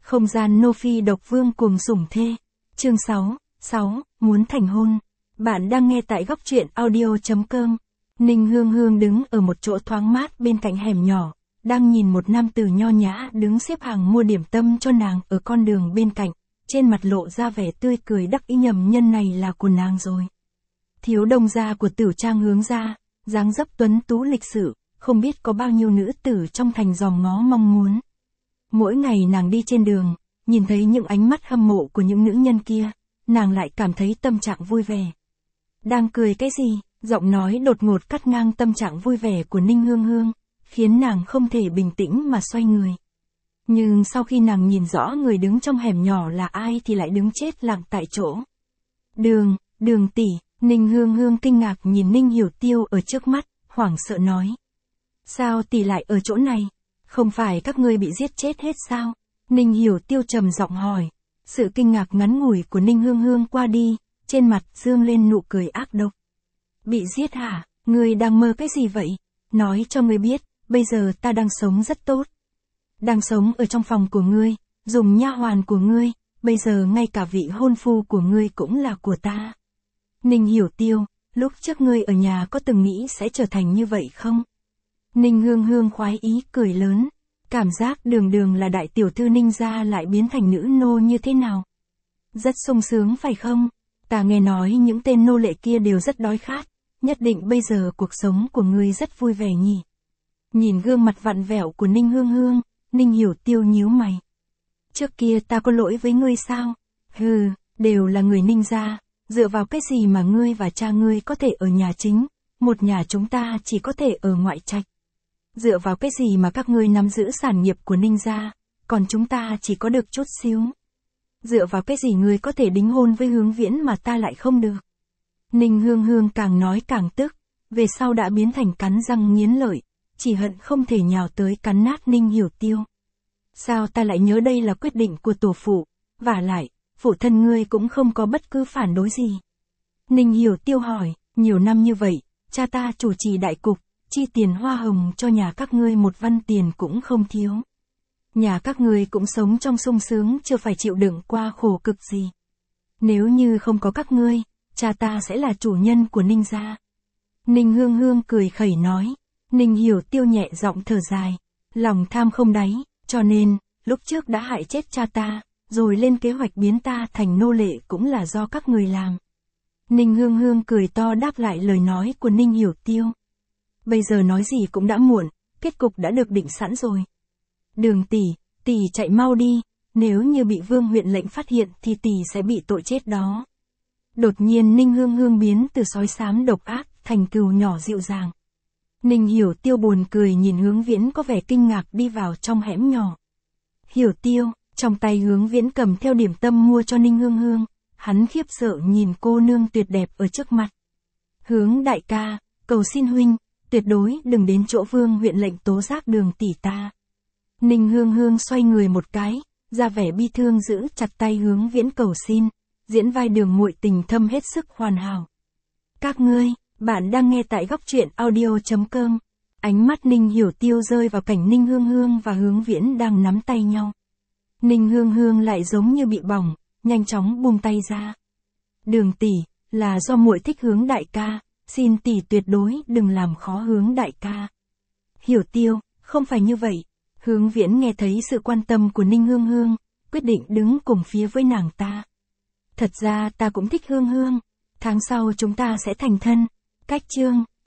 Không gian nô phi độc vương cuồng sủng thê. Chương 6, muốn thành hôn. Bạn đang nghe tại góc truyện audio.com. Ninh Hương Hương đứng ở một chỗ thoáng mát bên cạnh hẻm nhỏ, đang nhìn một nam tử nho nhã đứng xếp hàng mua điểm tâm cho nàng ở con đường bên cạnh, trên mặt lộ ra vẻ tươi cười đắc ý, nhầm nhân này là của nàng rồi. Thiếu đông gia của Tử Trang Hướng gia, dáng dấp tuấn tú lịch sự, không biết có bao nhiêu nữ tử trong thành dòm ngó mong muốn. Mỗi ngày nàng đi trên đường, nhìn thấy những ánh mắt hâm mộ của những nữ nhân kia, nàng lại cảm thấy tâm trạng vui vẻ. Đang cười cái gì? Giọng nói đột ngột cắt ngang tâm trạng vui vẻ của Ninh Hương Hương, khiến nàng không thể bình tĩnh mà xoay người. Nhưng sau khi nàng nhìn rõ người đứng trong hẻm nhỏ là ai thì lại đứng chết lặng tại chỗ. Đường tỷ. Ninh Hương Hương kinh ngạc nhìn Ninh Hiểu Tiêu ở trước mắt, hoảng sợ nói. Sao tỷ lại ở chỗ này? Không phải các ngươi bị giết chết hết sao? Ninh Hiểu Tiêu trầm giọng hỏi. Sự kinh ngạc ngắn ngủi của Ninh Hương Hương qua đi, trên mặt dương lên nụ cười ác độc. Bị giết hả? Ngươi đang mơ cái gì vậy? Nói cho ngươi biết, bây giờ ta đang sống rất tốt. Đang sống ở trong phòng của ngươi, dùng nha hoàn của ngươi, bây giờ ngay cả vị hôn phu của ngươi cũng là của ta. Ninh Hiểu Tiêu, lúc trước ngươi ở nhà có từng nghĩ sẽ trở thành như vậy không? Ninh Hương Hương khoái ý cười lớn, cảm giác đường là đại tiểu thư Ninh gia lại biến thành nữ nô như thế nào? Rất sung sướng phải không? Ta nghe nói những tên nô lệ kia đều rất đói khát, nhất định bây giờ cuộc sống của ngươi rất vui vẻ nhỉ? Nhìn gương mặt vặn vẹo của Ninh Hương Hương, Ninh Hiểu Tiêu nhíu mày. Trước kia ta có lỗi với ngươi sao? Hừ, đều là người Ninh gia, dựa vào cái gì mà ngươi và cha ngươi có thể ở nhà chính, một nhà chúng ta chỉ có thể ở ngoại trạch. Dựa vào cái gì mà các ngươi nắm giữ sản nghiệp của Ninh gia, còn chúng ta chỉ có được chút xíu. Dựa vào cái gì ngươi có thể đính hôn với Hướng Viễn mà ta lại không được. Ninh Hương Hương càng nói càng tức, về sau đã biến thành cắn răng nghiến lợi, chỉ hận không thể nhào tới cắn nát Ninh Hiểu Tiêu. Sao ta lại nhớ đây là quyết định của tổ phụ, vả lại, phụ thân ngươi cũng không có bất cứ phản đối gì. Ninh Hiểu Tiêu hỏi, nhiều năm như vậy, cha ta chủ trì đại cục, chi tiền hoa hồng cho nhà các ngươi một văn tiền cũng không thiếu. Nhà các ngươi cũng sống trong sung sướng, chưa phải chịu đựng qua khổ cực gì. Nếu như không có các ngươi, cha ta sẽ là chủ nhân của Ninh gia. Ninh Hương Hương cười khẩy nói. Ninh Hiểu Tiêu nhẹ giọng thở dài, lòng tham không đáy, cho nên, lúc trước đã hại chết cha ta, rồi lên kế hoạch biến ta thành nô lệ cũng là do các người làm. Ninh Hương Hương cười to đáp lại lời nói của Ninh Hiểu Tiêu. Bây giờ nói gì cũng đã muộn, kết cục đã được định sẵn rồi. Đường tỷ chạy mau đi, nếu như bị Vương huyện lệnh phát hiện thì tỷ sẽ bị tội chết đó. Đột nhiên Ninh Hương Hương biến từ sói xám độc ác thành cừu nhỏ dịu dàng. Ninh Hiểu Tiêu buồn cười nhìn Hướng Viễn có vẻ kinh ngạc đi vào trong hẻm nhỏ. Hiểu Tiêu, trong tay Hướng Viễn cầm theo điểm tâm mua cho Ninh Hương Hương, hắn khiếp sợ nhìn cô nương tuyệt đẹp ở trước mặt. Hướng đại ca, cầu xin huynh, tuyệt đối đừng đến chỗ Vương huyện lệnh tố giác Đường tỷ ta. Ninh Hương Hương xoay người một cái, ra vẻ bi thương giữ chặt tay Hướng Viễn cầu xin, diễn vai Đường muội tình thâm hết sức hoàn hảo. Các ngươi, bạn đang nghe tại góc truyện audio.com. Ánh mắt Ninh Hiểu Tiêu rơi vào cảnh Ninh Hương Hương và Hướng Viễn đang nắm tay nhau. Ninh Hương Hương lại giống như bị bỏng, nhanh chóng buông tay ra. Đường tỷ, là do muội thích Hướng đại ca, xin tỷ tuyệt đối đừng làm khó Hướng đại ca. Hiểu Tiêu, không phải như vậy. Hướng Viễn nghe thấy sự quan tâm của Ninh Hương Hương, quyết định đứng cùng phía với nàng ta. Thật ra ta cũng thích Hương Hương, tháng sau chúng ta sẽ thành thân. Cách chương